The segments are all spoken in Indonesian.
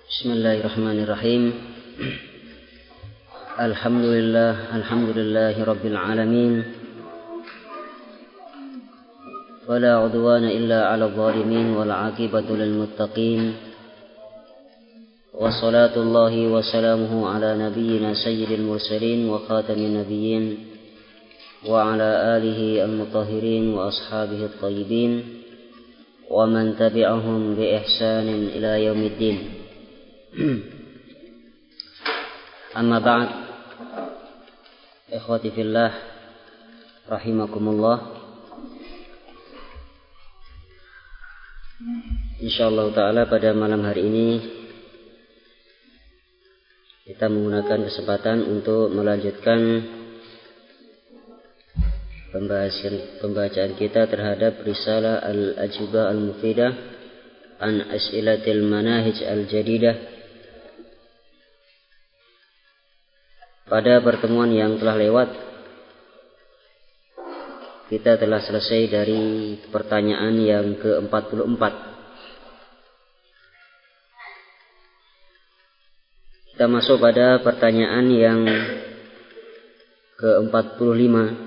Bismillahirrahmanirrahim. Alhamdulillahi rabbil alamin. Wala udwana illa 'alal zalimin wal 'aqibatu lil muttaqin. Wassalatullahi wassalamuhu ala nabiyyina sayyidil mursalin wa khatamin nabiyyin wa ala alihi al-mutahhirin wa ashabihi at-tayyibin wa man tabi'ahum bi ihsanin ila yaumiddin. Amma ba'd, ikhwati fillah rahimakumullah. Insyaallah ta'ala pada malam hari ini kita menggunakan kesempatan untuk melanjutkan pembacaan kita terhadap risalah al-ajubah al-mufidah an as'ilatil manahij al-jadidah. Pada pertemuan yang telah lewat, kita telah selesai dari pertanyaan yang ke-44. Kita masuk pada pertanyaan yang ke-45.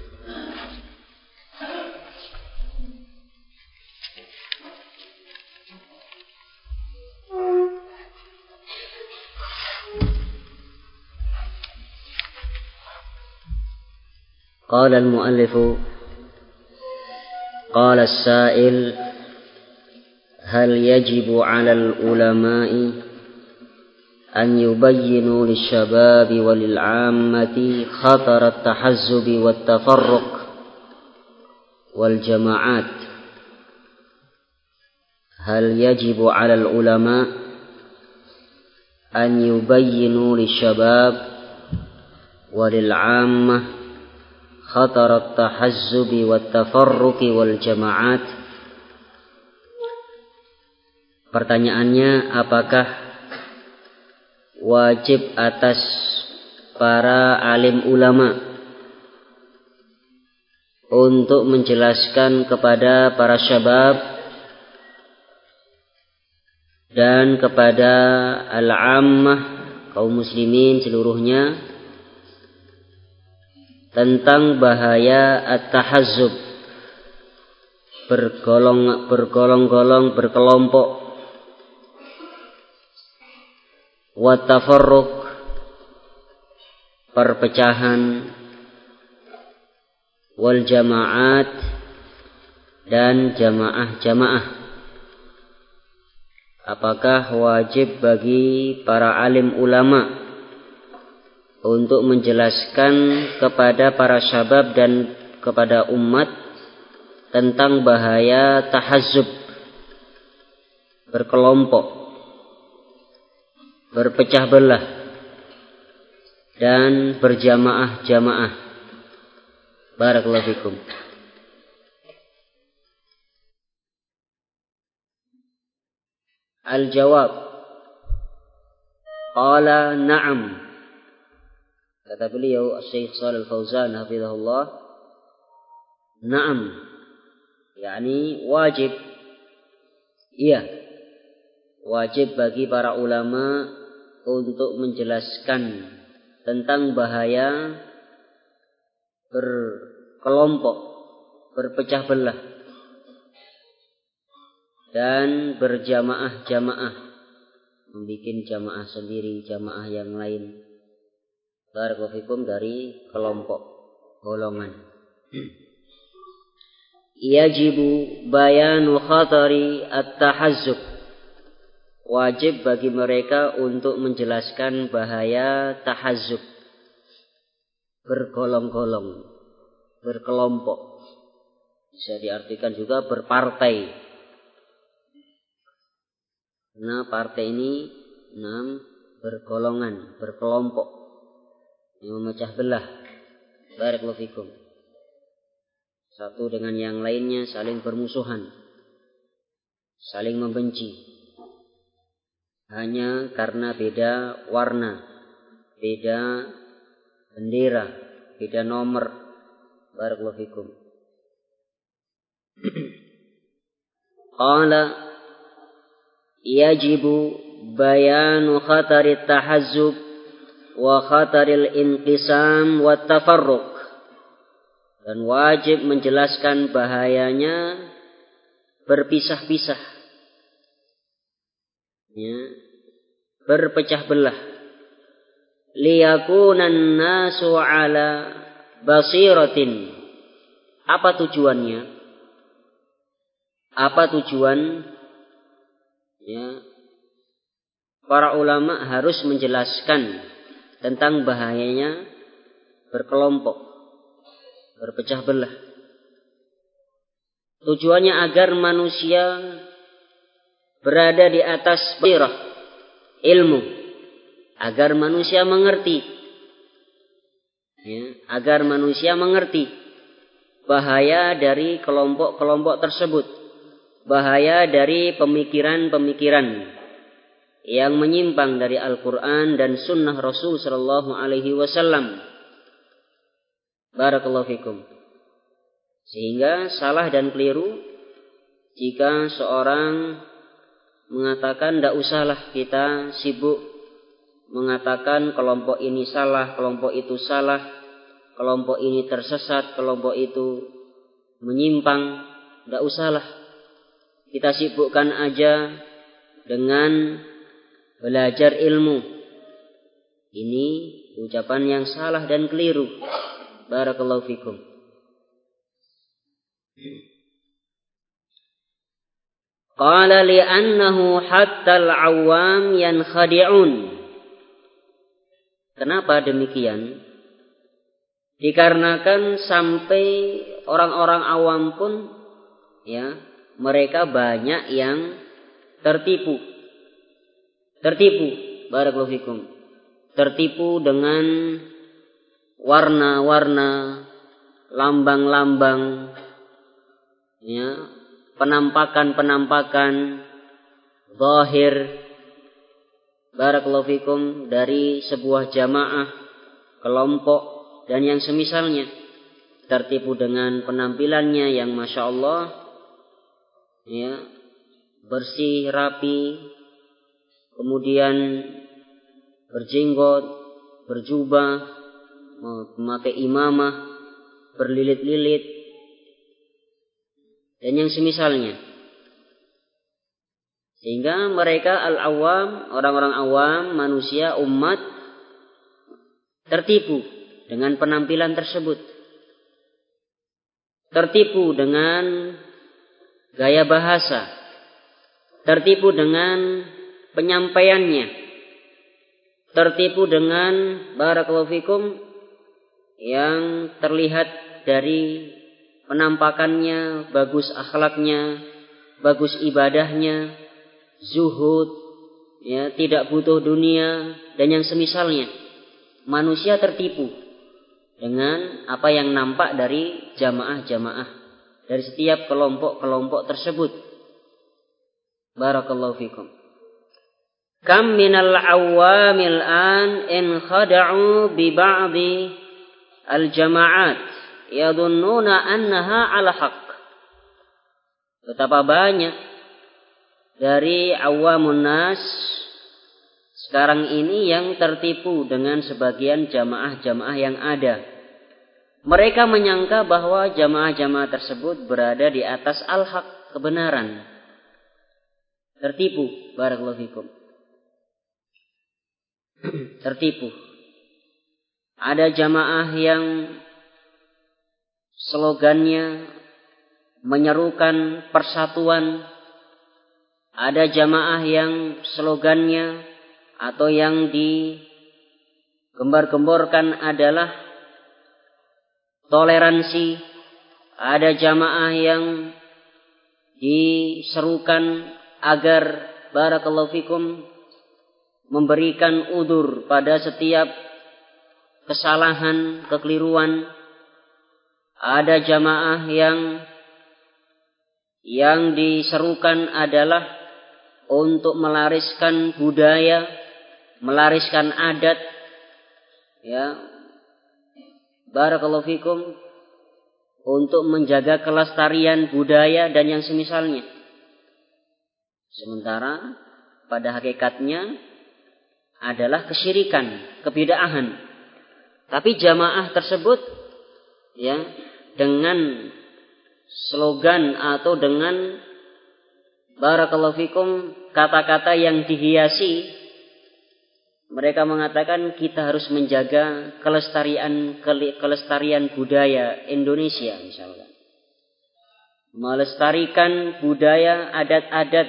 قال المؤلف قال السائل هل يجب على العلماء أن يبينوا للشباب وللعامة خطر التحزب والتفرق والجماعات هل يجب على العلماء أن يبينوا للشباب وللعامة خطر التحزب والتفرق والجماعات. Pertanyaannya, apakah wajib atas para alim ulama untuk menjelaskan kepada para syabab dan kepada al-ammah, kaum muslimin seluruhnya, tentang bahaya at-tahazzub, bergolong-golong, berkelompok, wa tafarruq, perpecahan, wal jamaat, dan jamaah-jamaah. Apakah wajib bagi para alim ulama untuk menjelaskan kepada para syabab dan kepada umat tentang bahaya tahazzub, berkelompok, berpecah belah, dan berjamaah-jamaah? Barakallahu fikum. Al-jawab, qala na'am. Kata beliau Syekh Shalih Al-Fauzan hafizahullah, na'am, yakni wajib. Iya, wajib bagi para ulama untuk menjelaskan tentang bahaya berkelompok, berpecah belah, dan berjamaah-jamaah, membikin jamaah sendiri, jamaah yang lain. Barakallahu fikum, dari kelompok, golongan. Yajibu bayanu khatari at-tahazzub. Wajib bagi mereka untuk menjelaskan bahaya tahazzub, bergolong-golong, berkelompok. Bisa diartikan juga berpartai. Nah, partai ini bergolongan, berkelompok, yang memecah belah. Barakallahu fikum. Satu dengan yang lainnya saling bermusuhan, saling membenci, hanya karena beda warna, beda bendera, beda nomor. Barakallahu fikum. Qala yajibu bayanu khatarit tahazzub wa khataril inqisam wa tafarruq. Dan wajib menjelaskan bahayanya berpisah-pisah, ya, berpecah belah. Liyakunan nasu ala basiratin. Apa tujuannya? Apa tujuan? Ya, para ulama harus menjelaskan tentang bahayanya berkelompok, berpecah belah. Tujuannya agar manusia berada di atas basirah, ilmu, agar manusia mengerti, ya, agar manusia mengerti bahaya dari kelompok-kelompok tersebut, bahaya dari pemikiran-pemikiran yang menyimpang dari Al-Quran dan Sunnah Rasul Sallallahu Alaihi Wasallam. Barakallahu fikum. Sehingga salah dan keliru jika seorang mengatakan tidak usahlah kita sibuk mengatakan kelompok ini salah, kelompok itu salah, kelompok ini tersesat, kelompok itu menyimpang. Tidak usahlah. Kita sibukkan aja dengan belajar ilmu. Ini ucapan yang salah dan keliru. Barakallahu fikum. Qala li'annahu hatta al-awwam yankhadi'un. Kenapa demikian? Dikarenakan sampai orang-orang awam pun, ya, mereka banyak yang tertipu. Barakallahu fikum. Tertipu dengan warna-warna, lambang-lambang, ya, penampakan zahir, barakallahu fikum, dari sebuah jamaah, kelompok dan yang semisalnya. Tertipu dengan penampilannya yang masya Allah, ya, bersih, rapi, kemudian berjenggot, berjubah, memakai imamah, berlilit-lilit, dan yang semisalnya. Sehingga mereka al-awam, orang-orang awam, manusia, umat, tertipu dengan penampilan tersebut. Tertipu dengan gaya bahasa. Tertipu dengan penyampaiannya. Tertipu dengan barakallahu fikum yang terlihat dari penampakannya, bagus akhlaknya, bagus ibadahnya, zuhud, ya, tidak butuh dunia dan yang semisalnya. Manusia tertipu dengan apa yang nampak dari jamaah-jamaah, dari setiap kelompok-kelompok tersebut. Barakallahu fikum. Kam minal awamil an in khada'u bi ba'di al-jama'at yadhunnuna annaha ala haqq. Betapa banyak dari awamun nas sekarang ini yang tertipu dengan sebagian jamaah-jamaah yang ada. Mereka menyangka bahwa jamaah-jamaah tersebut berada di atas al-haq, kebenaran. Tertipu, barakallahu fikum. Tertipu. Ada jamaah yang slogannya menyerukan persatuan. Ada jamaah yang slogannya atau yang digembar-gemborkan adalah toleransi. Ada jamaah yang diserukan agar barakallahu fikum memberikan udzur pada setiap kesalahan, kekeliruan. Ada jamaah yang diserukan adalah untuk melariskan budaya, melariskan adat, ya, barakallahu fikum, untuk menjaga kelestarian budaya dan yang semisalnya. Sementara pada hakikatnya adalah kesyirikan, kebid'ahan. Tapi jamaah tersebut ya dengan slogan atau dengan barakallahu fikum kata-kata yang dihiasi, mereka mengatakan kita harus menjaga kelestarian budaya Indonesia misalnya. Melestarikan budaya adat-adat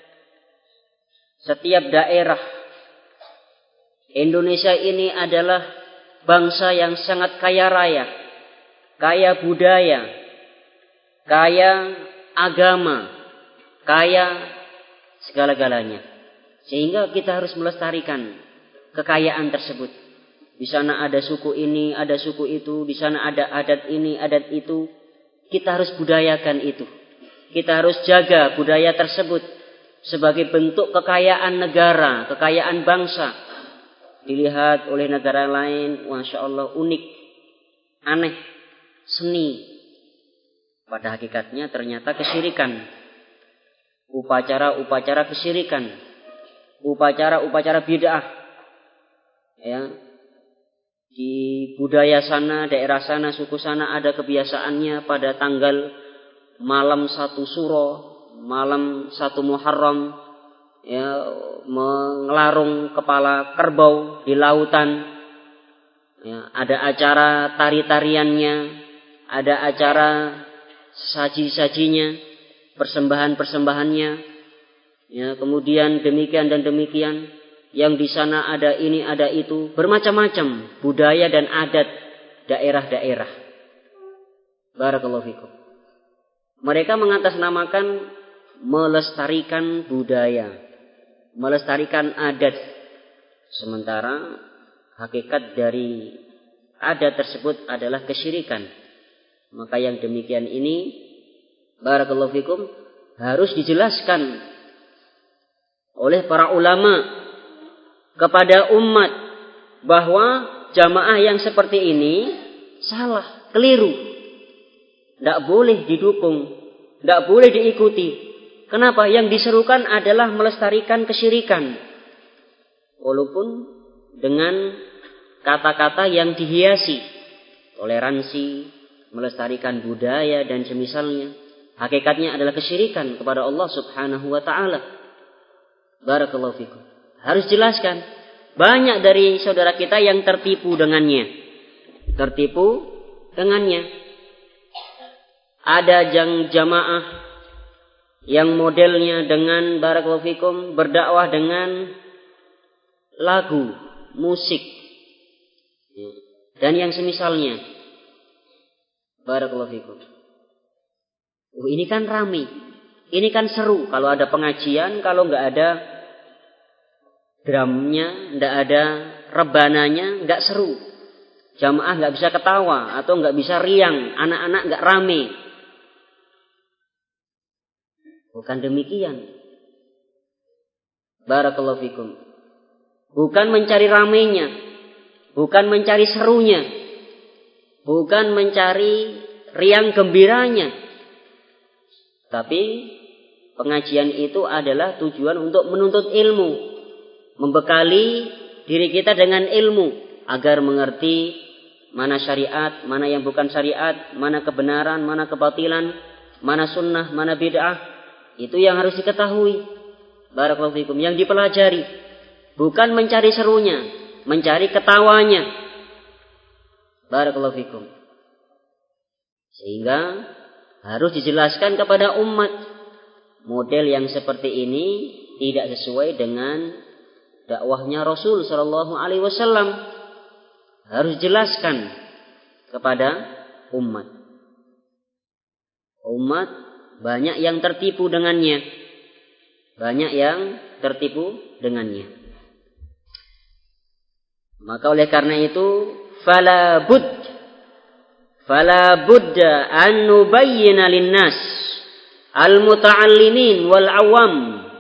setiap daerah. Indonesia ini adalah bangsa yang sangat kaya raya, kaya budaya, kaya agama, kaya segala-galanya. Sehingga kita harus melestarikan kekayaan tersebut. Di sana ada suku ini, ada suku itu, di sana ada adat ini, adat itu. Kita harus budayakan itu. Kita harus jaga budaya tersebut sebagai bentuk kekayaan negara, kekayaan bangsa. Dilihat oleh negara lain, Masya Allah unik, aneh, seni. Pada hakikatnya ternyata kesyirikan. Upacara-upacara kesyirikan. Upacara-upacara bid'ah. Ya. Di budaya sana, daerah sana, suku sana ada kebiasaannya pada tanggal malam 1 Suro, malam 1 Muharram, ya, mengelarung kepala kerbau di lautan. Ya, ada acara tari-tariannya, ada acara saji-sajinya, persembahan-persembahannya. Ya, kemudian demikian dan demikian. Yang di sana ada ini, ada itu. Bermacam-macam budaya dan adat daerah-daerah. Barakallahu fikum. Mereka mengatasnamakan melestarikan budaya, melestarikan adat. Sementara hakikat dari adat tersebut adalah kesyirikan. Maka yang demikian ini, barakallahu fikum, harus dijelaskan oleh para ulama kepada umat bahwa jamaah yang seperti ini salah, keliru. Tidak boleh didukung, tidak boleh diikuti. Kenapa? Yang diserukan adalah melestarikan kesyirikan. Walaupun dengan kata-kata yang dihiasi, toleransi, melestarikan budaya dan semisalnya. Hakikatnya adalah kesyirikan kepada Allah Subhanahu wa taala. Barakallahu fikum. Harus jelaskan. Banyak dari saudara kita yang tertipu dengannya. Tertipu dengannya. Ada jamaah yang modelnya dengan barakallahu fikum berdakwah dengan lagu, musik, dan yang semisalnya. Barakallahu fikum. Ini kan rame. Ini kan seru. Kalau ada pengajian, kalau nggak ada drumnya, nggak ada rebananya, nggak seru. Jamaah nggak bisa ketawa atau nggak bisa riang, anak-anak nggak rame. Bukan demikian. Barakallahu fikum. Bukan mencari ramenya, bukan mencari serunya, bukan mencari riang gembiranya. Tapi pengajian itu adalah tujuan untuk menuntut ilmu. Membekali diri kita dengan ilmu agar mengerti mana syariat, mana yang bukan syariat, mana kebenaran, mana kebatilan, mana sunnah, mana bid'ah. Itu yang harus diketahui. Barakallahu fikum. Yang dipelajari bukan mencari serunya, mencari ketawanya. Barakallahu fikum. Sehingga harus dijelaskan kepada umat model yang seperti ini tidak sesuai dengan dakwahnya Rasul sallallahu alaihi wasallam. Harus jelaskan kepada umat. Umat banyak yang tertipu dengannya. Banyak yang tertipu dengannya. Maka oleh karena itu fala budda an nubayyina linnas al-muta'allimin wal awam.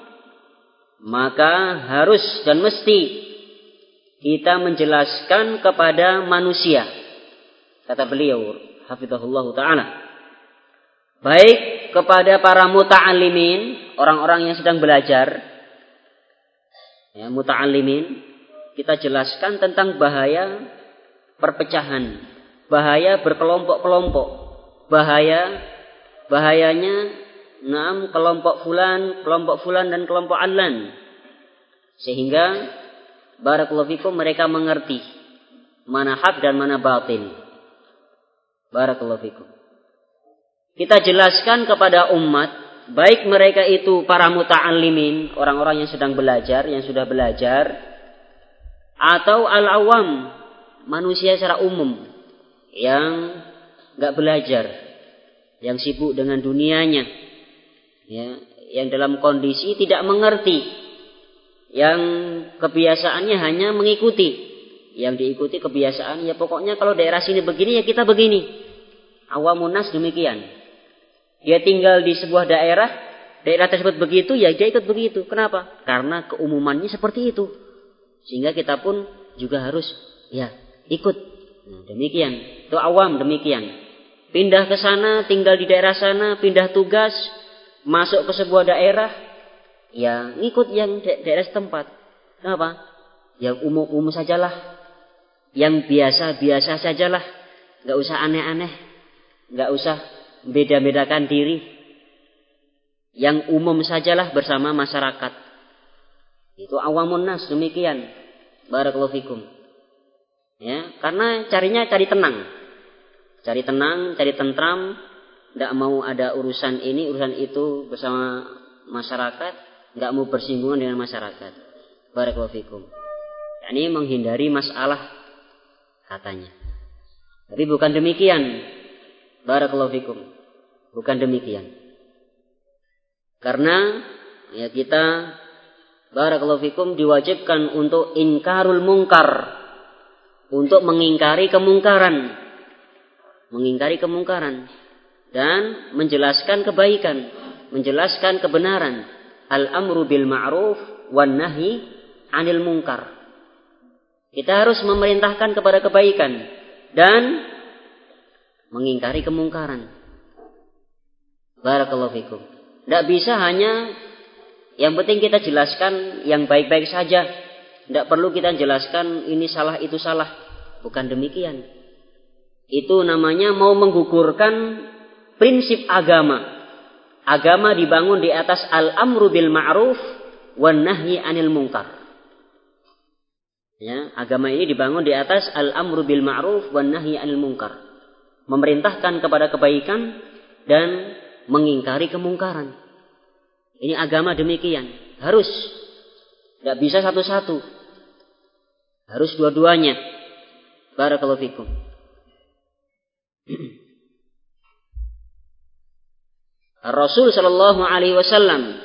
Maka harus dan mesti kita menjelaskan kepada manusia. Kata beliau, hafizahullah ta'ala. Baik kepada para muta'allimin, orang-orang yang sedang belajar. ya, muta'allimin, kita jelaskan tentang bahaya perpecahan, bahaya berkelompok-kelompok, bahayanya kelompok fulan dan kelompok allan. Sehingga barakallahu fikum mereka mengerti mana hak dan mana batil. Barakallahu fikum. Kita jelaskan kepada umat, baik mereka itu para muta'allimin, orang-orang yang sedang belajar, yang sudah belajar, atau al-awam, manusia secara umum yang enggak belajar, yang sibuk dengan dunianya, ya, yang dalam kondisi tidak mengerti, yang kebiasaannya hanya mengikuti, yang diikuti kebiasaan, ya pokoknya kalau daerah sini begini ya kita begini. Awamun nas demikian. Dia tinggal di sebuah daerah tersebut begitu, ya dia ikut begitu. Kenapa? Karena keumumannya seperti itu. Sehingga kita pun juga harus ya ikut. Nah, demikian. Itu awam demikian. Pindah ke sana, tinggal di daerah sana, pindah tugas, masuk ke sebuah daerah, ya ikut yang daerah setempat. Kenapa? Yang umum sajalah, yang biasa sajalah, nggak usah aneh-aneh, nggak usah beda-bedakan diri. Yang umum sajalah bersama masyarakat. Itu awamun nas demikian. Barakallahu fikum. Ya, karena cari tenang. Cari tentram, enggak mau ada urusan ini, urusan itu bersama masyarakat, enggak mau bersinggungan dengan masyarakat. Barakallahu fikum. Ini menghindari masalah katanya. Tapi bukan demikian. Barakallahu fikum. Bukan demikian. Karena ya kita barakallahu fikum diwajibkan untuk ingkarul mungkar, untuk mengingkari kemungkaran dan menjelaskan kebaikan, menjelaskan kebenaran. Al-amru bil ma'ruf wan nahi 'anil munkar. Kita harus memerintahkan kepada kebaikan dan mengingkari kemungkaran. Barakallahu fikum. Tidak bisa hanya yang penting kita jelaskan yang baik-baik saja. Tidak perlu kita jelaskan ini salah, itu salah. Bukan demikian. Itu namanya mau menggugurkan prinsip agama. Agama dibangun di atas al-amru bil ma'ruf wan nahyi 'anil munkar. Ya, agama ini dibangun di atas al-amru bil ma'ruf wan nahyi 'anil munkar. Memerintahkan kepada kebaikan dan mengingkari kemungkaran. Ini agama demikian. Harus. Tidak bisa satu-satu. Harus dua-duanya. Barakallahu fikum. Rasul sallallahu alaihi wasallam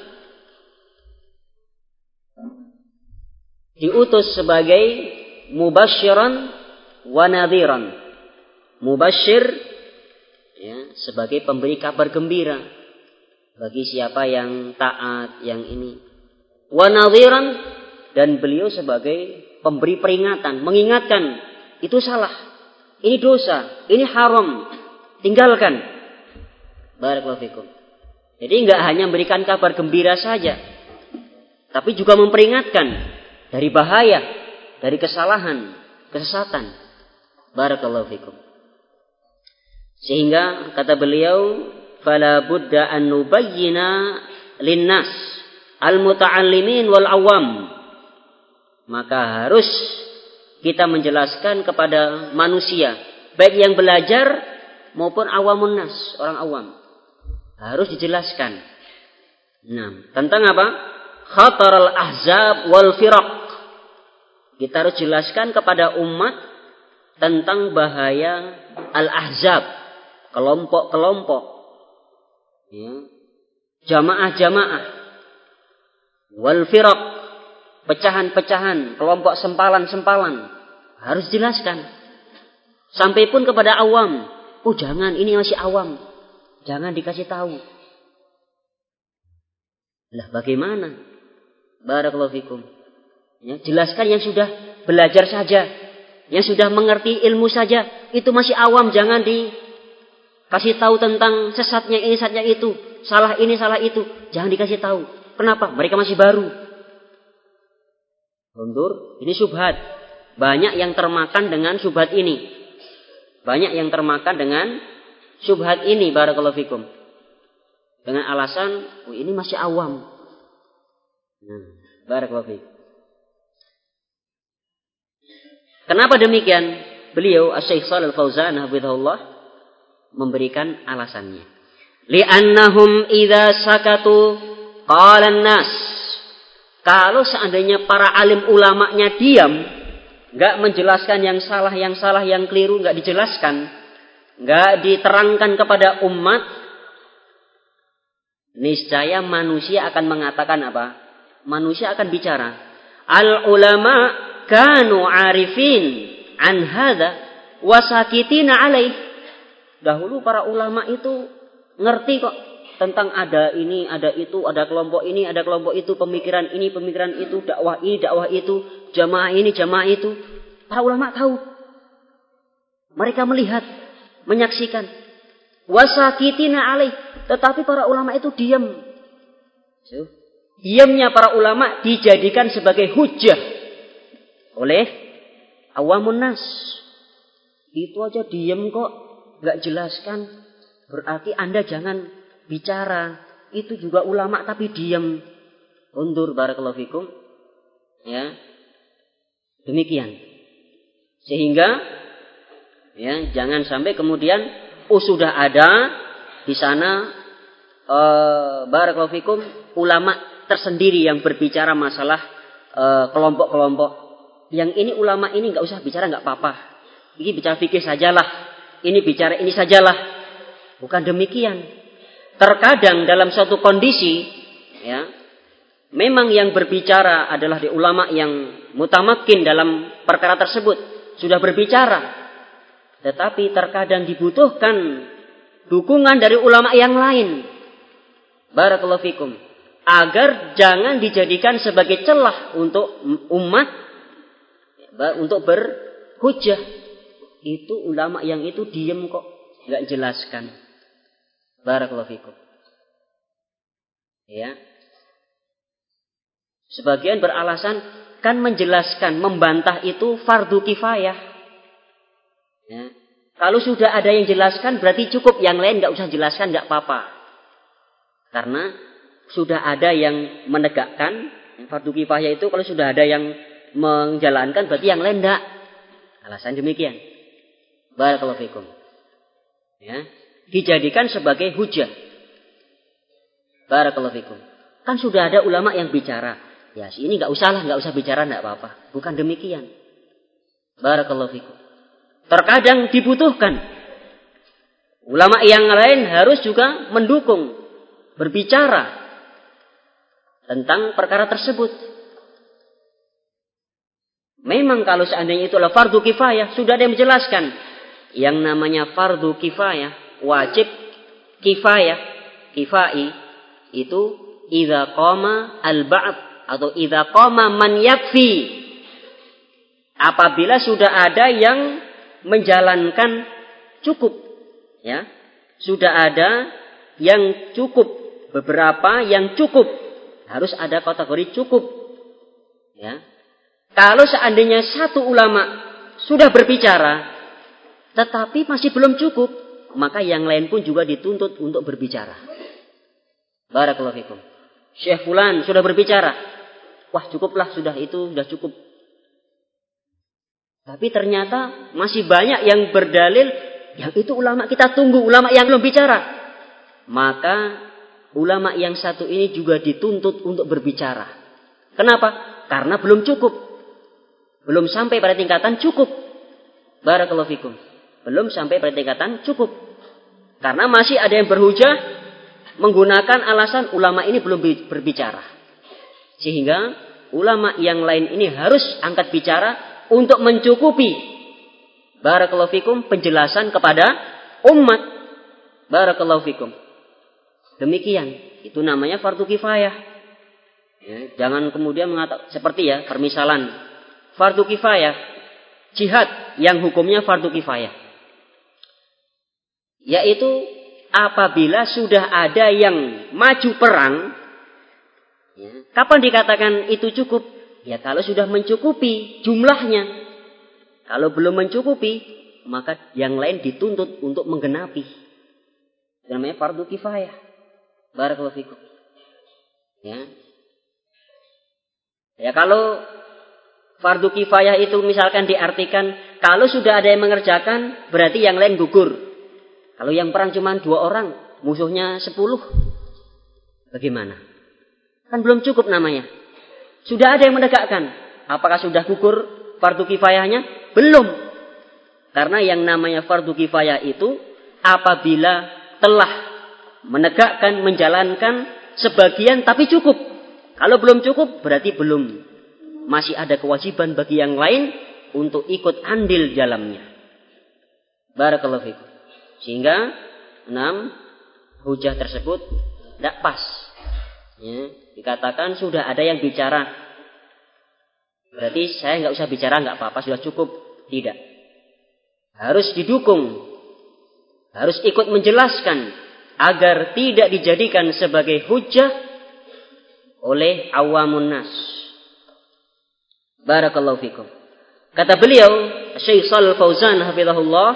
diutus sebagai mubasyiran wa nadhiran. Mubasyir ya, sebagai pemberi kabar gembira bagi siapa yang taat, yang ini. Wa nadhiran, dan beliau sebagai pemberi peringatan, mengingatkan, itu salah, ini dosa, ini haram, tinggalkan. Barakallahu fikum. Jadi enggak hanya memberikan kabar gembira saja, tapi juga memperingatkan dari bahaya, dari kesalahan, kesesatan. Barakallahu fikum. Sehingga kata beliau, fala budda an nubayyina linnas al-muta'allimin wal awam. Maka harus kita menjelaskan kepada manusia, baik yang belajar maupun awamun nas, orang awam. Harus dijelaskan. Nah, tentang apa? Khataral ahzab wal firaq. Kita harus jelaskan kepada umat tentang bahaya al-ahzab, kelompok-kelompok, ya, jamaah-jamaah, wal firaq, pecahan-pecahan, kelompok sempalan-sempalan, harus jelaskan. Sampai pun kepada awam, oh jangan, ini masih awam, jangan dikasih tahu. Lah bagaimana? Barakallahu fikum. Ya, jelaskan yang sudah belajar saja, yang sudah mengerti ilmu saja, itu masih awam, jangan dikasih tahu tentang sesatnya ini, sesatnya itu, salah ini, salah itu, jangan dikasih tahu. Kenapa? Mereka masih baru. Undur, ini syubhat. Banyak yang termakan dengan syubhat ini. Banyak yang termakan dengan syubhat ini, barakallahu fikum. Dengan alasan, ini masih awam. Barakallahu fikum. Kenapa demikian? Beliau, Asy-Syaikh Shalih Al-Fauzan hafizahullah, memberikan alasannya. Li'annahum idza sakatu qala an-nas. Kalau seandainya para alim ulamanya diam, enggak menjelaskan yang salah, yang keliru enggak dijelaskan, enggak diterangkan kepada umat, niscaya manusia akan mengatakan apa? Manusia akan bicara. Al ulama kanu arifin an hadza wa sakitina alaih. Dahulu para ulama itu ngerti kok tentang ada ini, ada itu, ada kelompok ini, ada kelompok itu, pemikiran ini, pemikiran itu, dakwah ini, dakwah itu, jamaah ini, jamaah itu. Para ulama tahu. Mereka melihat, menyaksikan. Wasakitina alaih. Tetapi para ulama itu diam. Diamnya para ulama dijadikan sebagai hujjah oleh awamun nas. Itu aja diam kok, nggak jelaskan. Berarti Anda jangan bicara. Itu juga ulama tapi diam. Undur, barakallahu fikum. Ya. Demikian. Sehingga ya, jangan sampai kemudian sudah ada di sana barakallahu fikum ulama tersendiri yang berbicara masalah kelompok-kelompok. Yang ini ulama ini enggak usah bicara, enggak apa-apa. Ini bicara fikih sajalah. Ini bicara ini sajalah. Bukan demikian. Terkadang dalam suatu kondisi ya, memang yang berbicara adalah di ulama yang mutamakin dalam perkara tersebut, sudah berbicara. Tetapi terkadang dibutuhkan dukungan dari ulama yang lain. Barakallahu fikum. Agar jangan dijadikan sebagai celah untuk umat untuk berhujjah. Itu ulama yang itu diam kok, enggak jelaskan. Barakallahu fikum. Ya. Sebagian beralasan kan menjelaskan, membantah itu fardu kifayah. Ya. Kalau sudah ada yang jelaskan berarti cukup, yang lain enggak usah jelaskan, enggak apa-apa. Karena sudah ada yang menegakkan fardu kifayah itu, kalau sudah ada yang menjalankan berarti yang lain enggak. Alasan demikian. Barakallahu fikum. Ya, dijadikan sebagai hujjah. Barakallahu fikum. Kan sudah ada ulama yang bicara. Ya, ini enggak usah bicara, enggak apa-apa. Bukan demikian. Barakallahu fikum. Terkadang dibutuhkan ulama yang lain harus juga mendukung, berbicara tentang perkara tersebut. Memang kalau seandainya itu adalah fardu kifayah, sudah ada yang menjelaskan. Yang namanya fardu kifayah, wajib kifayah, kifai itu idza qama al-ba'd atau idza qama man yakfi. Apabila sudah ada yang menjalankan cukup, ya. Sudah ada yang cukup, beberapa yang cukup. Harus ada kategori cukup. Ya. Kalau seandainya satu ulama sudah berbicara tetapi masih belum cukup, maka yang lain pun juga dituntut untuk berbicara. Barakallahu fikum. Syekh fulan sudah berbicara. Wah, cukuplah, sudah itu sudah cukup. Tapi ternyata masih banyak yang berdalil, yang itu ulama kita tunggu, ulama yang belum bicara. Maka ulama yang satu ini juga dituntut untuk berbicara. Kenapa? Karena belum cukup. Belum sampai pada tingkatan cukup. Barakallahu fikum. Belum sampai pada tingkatan cukup. Karena masih ada yang berhujah menggunakan alasan ulama ini belum berbicara. Sehingga ulama yang lain ini harus angkat bicara untuk mencukupi, barakallahu fikum, penjelasan kepada umat. Barakallahu fikum. Demikian. Itu namanya fardu kifayah. Ya, jangan kemudian mengatakan seperti ya, permisalan fardu kifayah, jihad yang hukumnya fardu kifayah. Yaitu apabila sudah ada yang maju perang, ya, kapan dikatakan itu cukup? Ya kalau sudah mencukupi jumlahnya. Kalau belum mencukupi, maka yang lain dituntut untuk menggenapi. Itu namanya fardu kifayah. Barakallahu fikum. Ya kalau fardu kifayah itu misalkan diartikan kalau sudah ada yang mengerjakan berarti yang lain gugur. Kalau yang perang cuma 2 orang, musuhnya 10. Bagaimana? Kan belum cukup namanya. Sudah ada yang menegakkan. Apakah sudah gugur fardu kifayahnya? Belum. Karena yang namanya fardu kifayah itu apabila telah menegakkan, menjalankan sebagian tapi cukup. Kalau belum cukup berarti belum. Masih ada kewajiban bagi yang lain untuk ikut andil dalamnya. Barakallahu fikum. Sehingga 6 hujah tersebut tidak pas. Ya, dikatakan sudah ada yang bicara. Berarti saya nggak usah bicara, nggak apa-apa, sudah cukup. Tidak. Harus didukung. Harus ikut menjelaskan agar tidak dijadikan sebagai hujah oleh awamun nas. Barakallahu fikum. Kata beliau, Syekh Shalih Fauzan hafizahullah,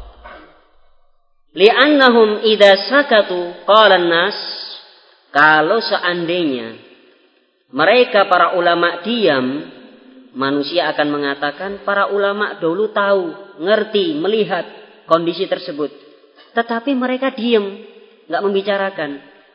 li'annahum idza sakatu qala an-nas, kalau seandainya mereka para ulama diam, manusia akan mengatakan para ulama dulu tahu, ngerti, melihat kondisi tersebut. Tetapi mereka diam, enggak membicarakan.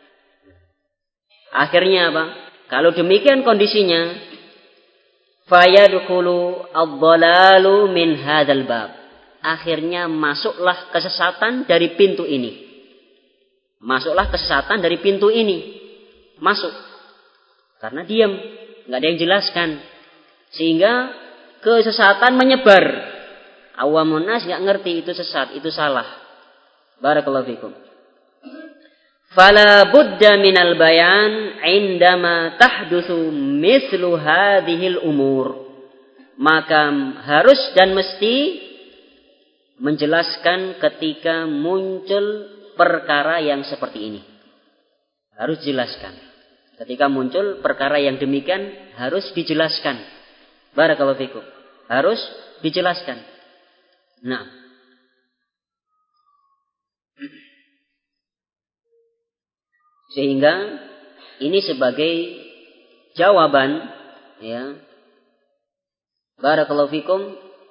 Akhirnya apa? Kalau demikian kondisinya, fayadkhulu ad-dhalalu min hadzal bab. Akhirnya masuklah kesesatan dari pintu ini. Masuklah kesesatan dari pintu ini. Masuk. Karena diam, enggak ada yang jelaskan. Sehingga kesesatan menyebar. Awamun nas enggak ngerti itu sesat, itu salah. Barakallahu fikum. Fala budda minal bayan indama tahdutsu mithlu hadhil umur. Maka harus dan mesti menjelaskan ketika muncul perkara yang seperti ini. Harus jelaskan. Ketika muncul perkara yang demikian harus dijelaskan. Barakallahu fikum. Harus dijelaskan. Nah. Sehingga ini sebagai jawaban, ya. Barakallahu fikum.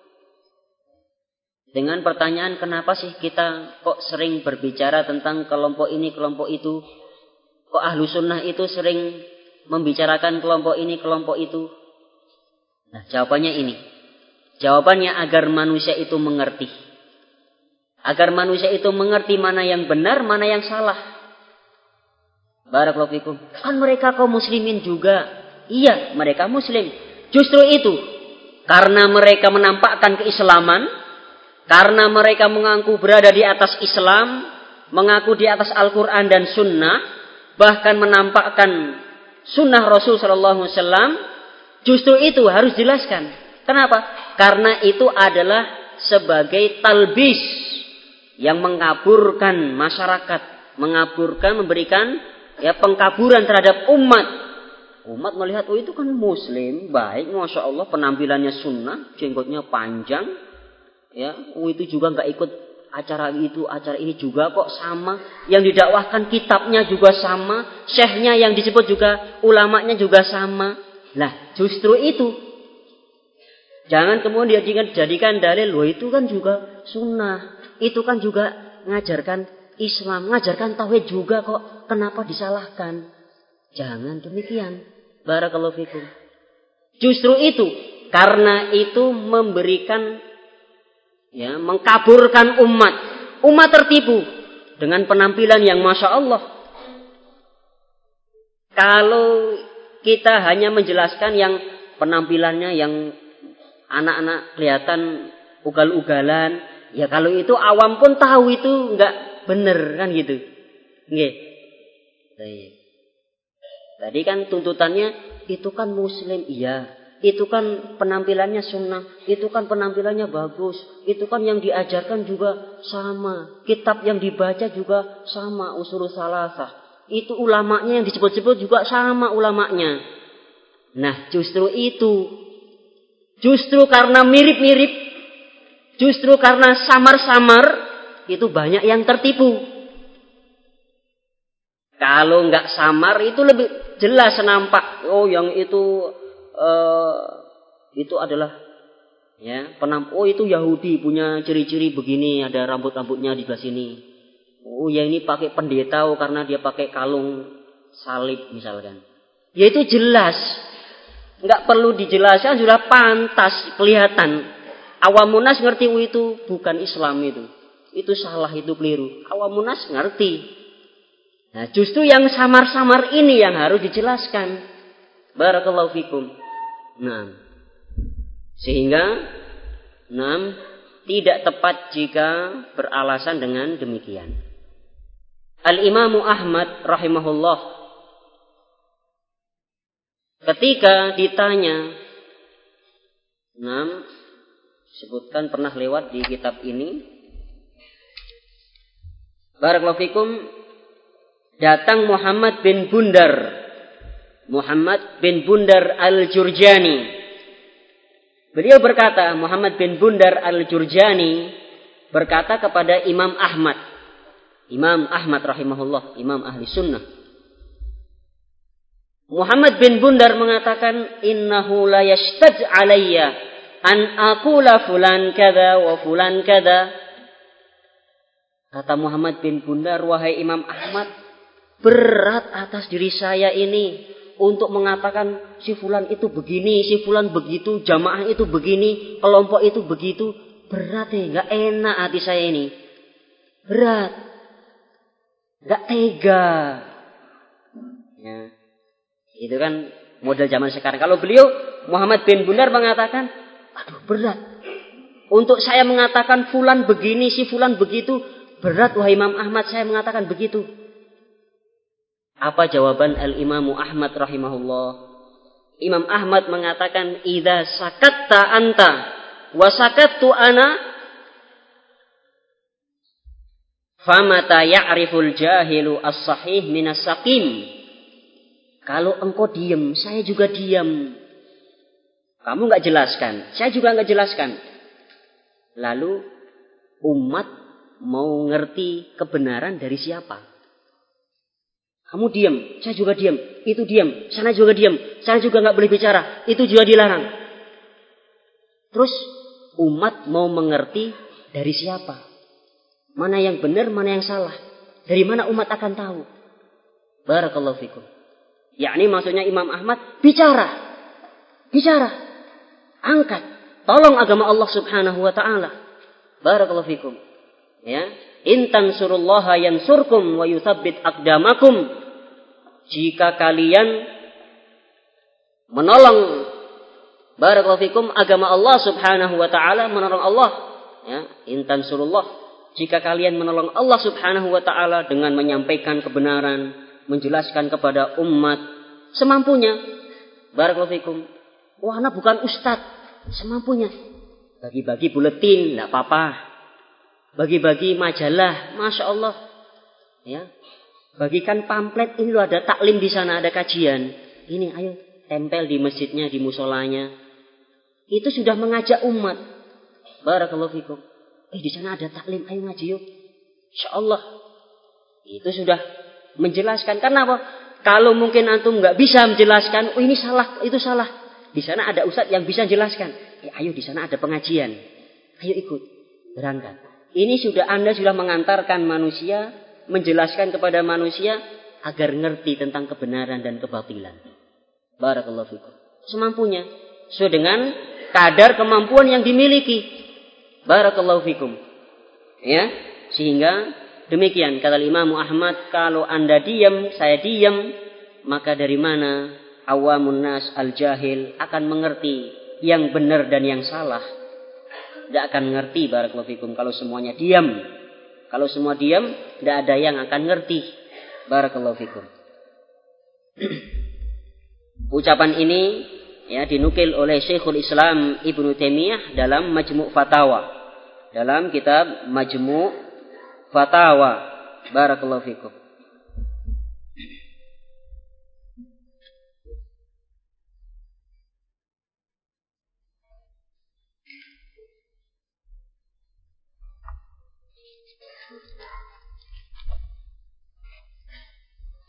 Dengan pertanyaan kenapa sih kita kok sering berbicara tentang kelompok ini, kelompok itu. Kok ahlu sunnah itu sering membicarakan kelompok ini, kelompok itu. Nah, jawabannya ini. Jawabannya agar manusia itu mengerti. Agar manusia itu mengerti mana yang benar, mana yang salah. Barakallahu fikum. Kan mereka kaum muslimin juga. Iya, mereka muslim. Justru itu. Karena mereka menampakkan keislaman. Karena mereka mengaku berada di atas Islam. Mengaku di atas Al-Quran dan Sunnah. Bahkan menampakkan Sunnah Rasul SAW. Justru itu harus dijelaskan. Kenapa? Karena itu adalah sebagai talbis yang mengaburkan masyarakat, mengaburkan, memberikan pengkaburan terhadap umat. Umat melihat, oh itu kan muslim, baik, masya Allah, penampilannya sunnah, jenggotnya panjang, itu juga nggak ikut acara itu, acara ini juga kok sama. Yang didakwahkan kitabnya juga sama, syekhnya yang disebut juga ulamanya juga sama. Lah, justru itu. Jangan kemudian dijadikan dalil, loh itu kan juga sunnah. Itu kan juga ngajarkan Islam, ngajarkan tauhid juga kok. Kenapa disalahkan? Jangan demikian. Barakallahu fikum. Justru itu. Karena itu memberikan, mengkaburkan umat. Umat tertipu dengan penampilan yang Masya Allah. Kalau kita hanya menjelaskan yang penampilannya yang anak-anak kelihatan ugal-ugalan. Ya kalau itu awam pun tahu itu enggak benar kan gitu. Nggih. Tadi kan tuntutannya itu kan muslim. Iya. Itu kan penampilannya sunnah. Itu kan penampilannya bagus. Itu kan yang diajarkan juga sama. Kitab yang dibaca juga sama. Ushulus salasah. Itu ulamanya yang disebut-sebut juga sama ulamanya. Nah, justru itu. Justru karena mirip-mirip, justru karena samar-samar, itu banyak yang tertipu. Kalau nggak samar itu lebih jelas nampak. Oh, yang itu adalah ya oh itu Yahudi punya ciri-ciri begini, ada rambut-rambutnya di sebelah sini. Oh, yang ini pakai pendeta karena dia pakai kalung salib misalkan. Ya itu jelas. Nggak perlu dijelaskan, sudah pantas kelihatan. Awamunas ngerti itu bukan Islam itu. Itu salah, itu keliru. Awamunas ngerti. Nah, justru yang samar-samar ini yang harus dijelaskan. Barakallahu fikum. Nah, sehingga tidak tepat jika beralasan dengan demikian. Al-Imam Ahmad rahimahullah ketika ditanya, sebutkan pernah lewat di kitab ini. Barakallahu fikum. Datang Muhammad bin Bundar al-Jurjani. Beliau berkata, Muhammad bin Bundar al-Jurjani berkata kepada Imam Ahmad. Imam Ahmad rahimahullah, imam ahli sunnah. Muhammad bin Bundar mengatakan, innahu la yashtad alayya an aqula fulan kada wa fulan kada. Kata Muhammad bin Bundar, wahai Imam Ahmad, berat atas diri saya ini untuk mengatakan si fulan itu begini, si fulan begitu, jamaah itu begini, kelompok itu begitu. Berat nggak enak hati saya ini. Berat. Nggak tega. Ya. Itu kan model zaman sekarang. Kalau beliau, Muhammad bin Bundar mengatakan, aduh berat. Untuk saya mengatakan fulan begini, si fulan begitu, berat wahai Imam Ahmad saya mengatakan begitu. Apa jawaban Al-Imam Ahmad rahimahullah? Imam Ahmad mengatakan, idza sakatta anta wa sakattu ana famata ya'riful jahilu as-sahih minas saqim. Kalau engkau diam, saya juga diam. Kamu enggak jelaskan, saya juga enggak jelaskan. Lalu umat mau ngerti kebenaran dari siapa? Kamu diam, saya juga diam. Itu diam, sana juga diam. Saya juga enggak boleh bicara, itu juga dilarang. Terus umat mau mengerti dari siapa? Mana yang benar, mana yang salah? Dari mana umat akan tahu? Barakallahu fikum. Yakni maksudnya Imam Ahmad bicara. Angkat. Tolong agama Allah subhanahu wa ta'ala. Barakallahu fikum. Ya. In tansurullaha yansurkum wa yuthabbit aqdamakum. Jika kalian menolong barakallahu fikum agama Allah subhanahu wa ta'ala, menolong Allah. Ya. In tansurullah. Jika kalian menolong Allah subhanahu wa ta'ala dengan menyampaikan kebenaran, menjelaskan kepada umat semampunya. Barakallahu fikum. Wah, anak bukan ustaz. Semampunya. Bagi-bagi buletin, enggak apa-apa. Bagi-bagi majalah, Masya Allah. Ya. Bagikan pamflet, ini loh ada taklim di sana, ada kajian. Ini ayo tempel di masjidnya, di musolanya. Itu sudah mengajak umat. Barakallahu fikum. Di sana ada taklim, ayo ngaji yuk. Insyaallah. Itu sudah menjelaskan. Karena apa? Kalau mungkin antum nggak bisa menjelaskan, oh ini salah, itu salah. Di sana ada ustadz yang bisa jelaskan. Ayo di sana ada pengajian. Ayo ikut, berangkat. Ini Anda sudah mengantarkan manusia, menjelaskan kepada manusia agar ngerti tentang kebenaran dan kebatilan. Barakallahu fikum. Semampunya, sesuai dengan kadar kemampuan yang dimiliki. Barakallahu fikum. Ya, sehingga demikian kata Imam Ahmad, kalau Anda diam, saya diam, maka dari mana awamun nas al-jahil akan mengerti yang benar dan yang salah? Tidak akan ngerti barakallahu fikum kalau semuanya diam. Kalau semua diam, tidak ada yang akan ngerti. Barakallahu fikum. Ucapan ini ya dinukil oleh Syekhul Islam Ibnu Taimiyah dalam Majmu' Fatawa. Dalam kitab Majmu' Fatawa. Barakallahu fikum.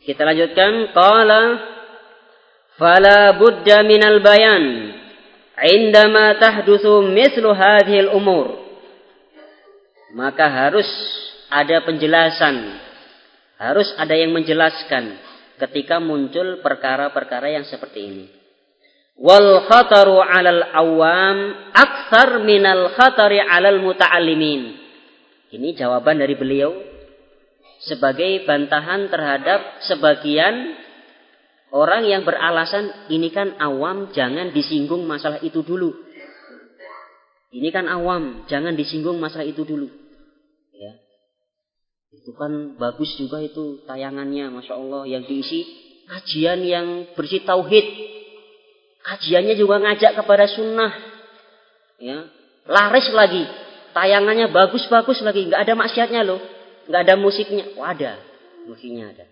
Kita lanjutkan. Qala fala budda minal bayan indama tahdutsu mithlu hadhil umur. Maka harus ada penjelasan. Harus ada yang menjelaskan ketika muncul perkara-perkara yang seperti ini. Wal khataru 'alal awam aktsar minal khatari 'alal muta'allimin. Ini jawaban dari beliau sebagai bantahan terhadap sebagian orang yang beralasan ini kan awam, jangan disinggung masalah itu dulu. Ini kan awam, jangan disinggung masalah itu dulu. Ya. Itu kan bagus juga itu tayangannya, Masya Allah, yang diisi kajian yang bersih tauhid. Kajiannya juga ngajak kepada sunnah. Ya. Laris lagi. Tayangannya bagus-bagus lagi. Nggak ada maksiatnya loh. Nggak ada musiknya. Oh ada. Musiknya ada.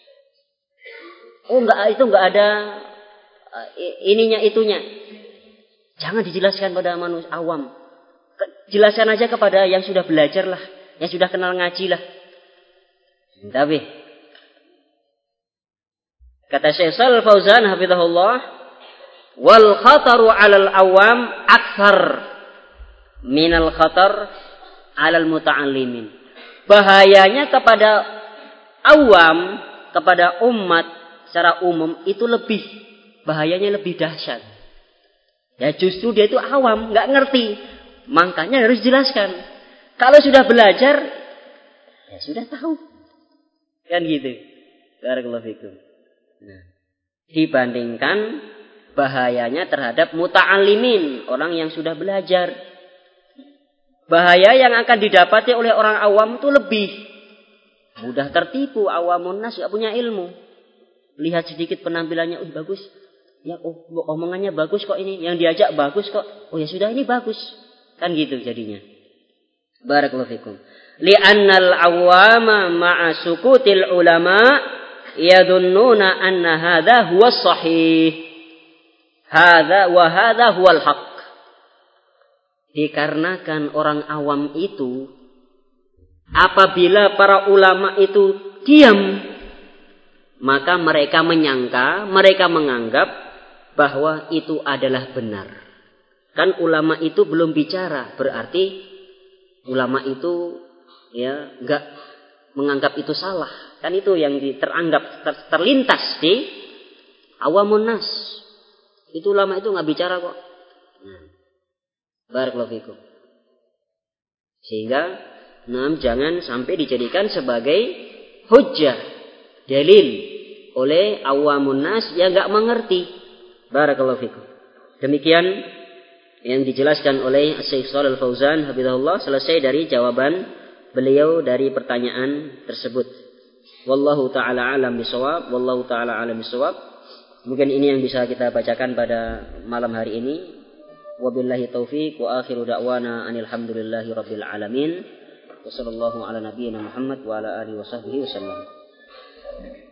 Oh itu nggak ada ininya itunya. Jangan dijelaskan pada manusia awam. Jelaskan aja kepada yang sudah belajar lah. Yang sudah kenal ngaji lah. Tapi kata Syekh Shalal Fauzan hafizahullah, wal khataru 'alal awam aktsar minal khatar 'alal muta'allimin. Bahayanya kepada awam, kepada umat secara umum itu bahayanya lebih dahsyat. Ya justru dia itu awam, enggak ngerti. Makanya harus dijelaskan. Kalau sudah belajar, ya sudah tahu. Kan gitu. Barakallahu fikum. Nah, dibandingkan bahayanya terhadap muta'allimin, orang yang sudah belajar. Bahaya yang akan didapati oleh orang awam itu lebih mudah tertipu. Awamun nas gak punya ilmu. Lihat sedikit penampilannya, bagus. Ya, omongannya bagus kok ini. Yang diajak bagus kok. Oh ya sudah, ini bagus. Kan gitu jadinya. Barakallahu fikum. Li'annal awama ma'a sukutil ulama yadunnuna anna hadha huwa sahih. Hadha wa hadha huwal haq. Dikarenakan orang awam itu apabila para ulama itu diam, maka mereka menganggap bahwa itu adalah benar. Kan ulama itu belum bicara, berarti ulama itu ya enggak menganggap itu salah. Kan itu yang teranggap terlintas di awamun nas. Itu ulama itu enggak bicara kok. Barakallahu fikum. Sehingga jangan sampai dijadikan sebagai hujjah, dalil oleh awamun nas yang enggak mengerti. Barakallahu fikum. Demikian yang dijelaskan oleh Syekh Shalal Fauzan hafizahullah, selesai dari jawaban beliau dari pertanyaan tersebut. Wallahu taala alam bisawab, wallahu taala alam bisawab. Mungkin ini yang bisa kita bacakan pada malam hari ini. Wabillahi taufiq wa akhiru da'wana anil hamdulillahi rabbil alamin. Wa sallallahu ala nabiyyina Muhammad wa ala alihi wa sahbihi wasallam.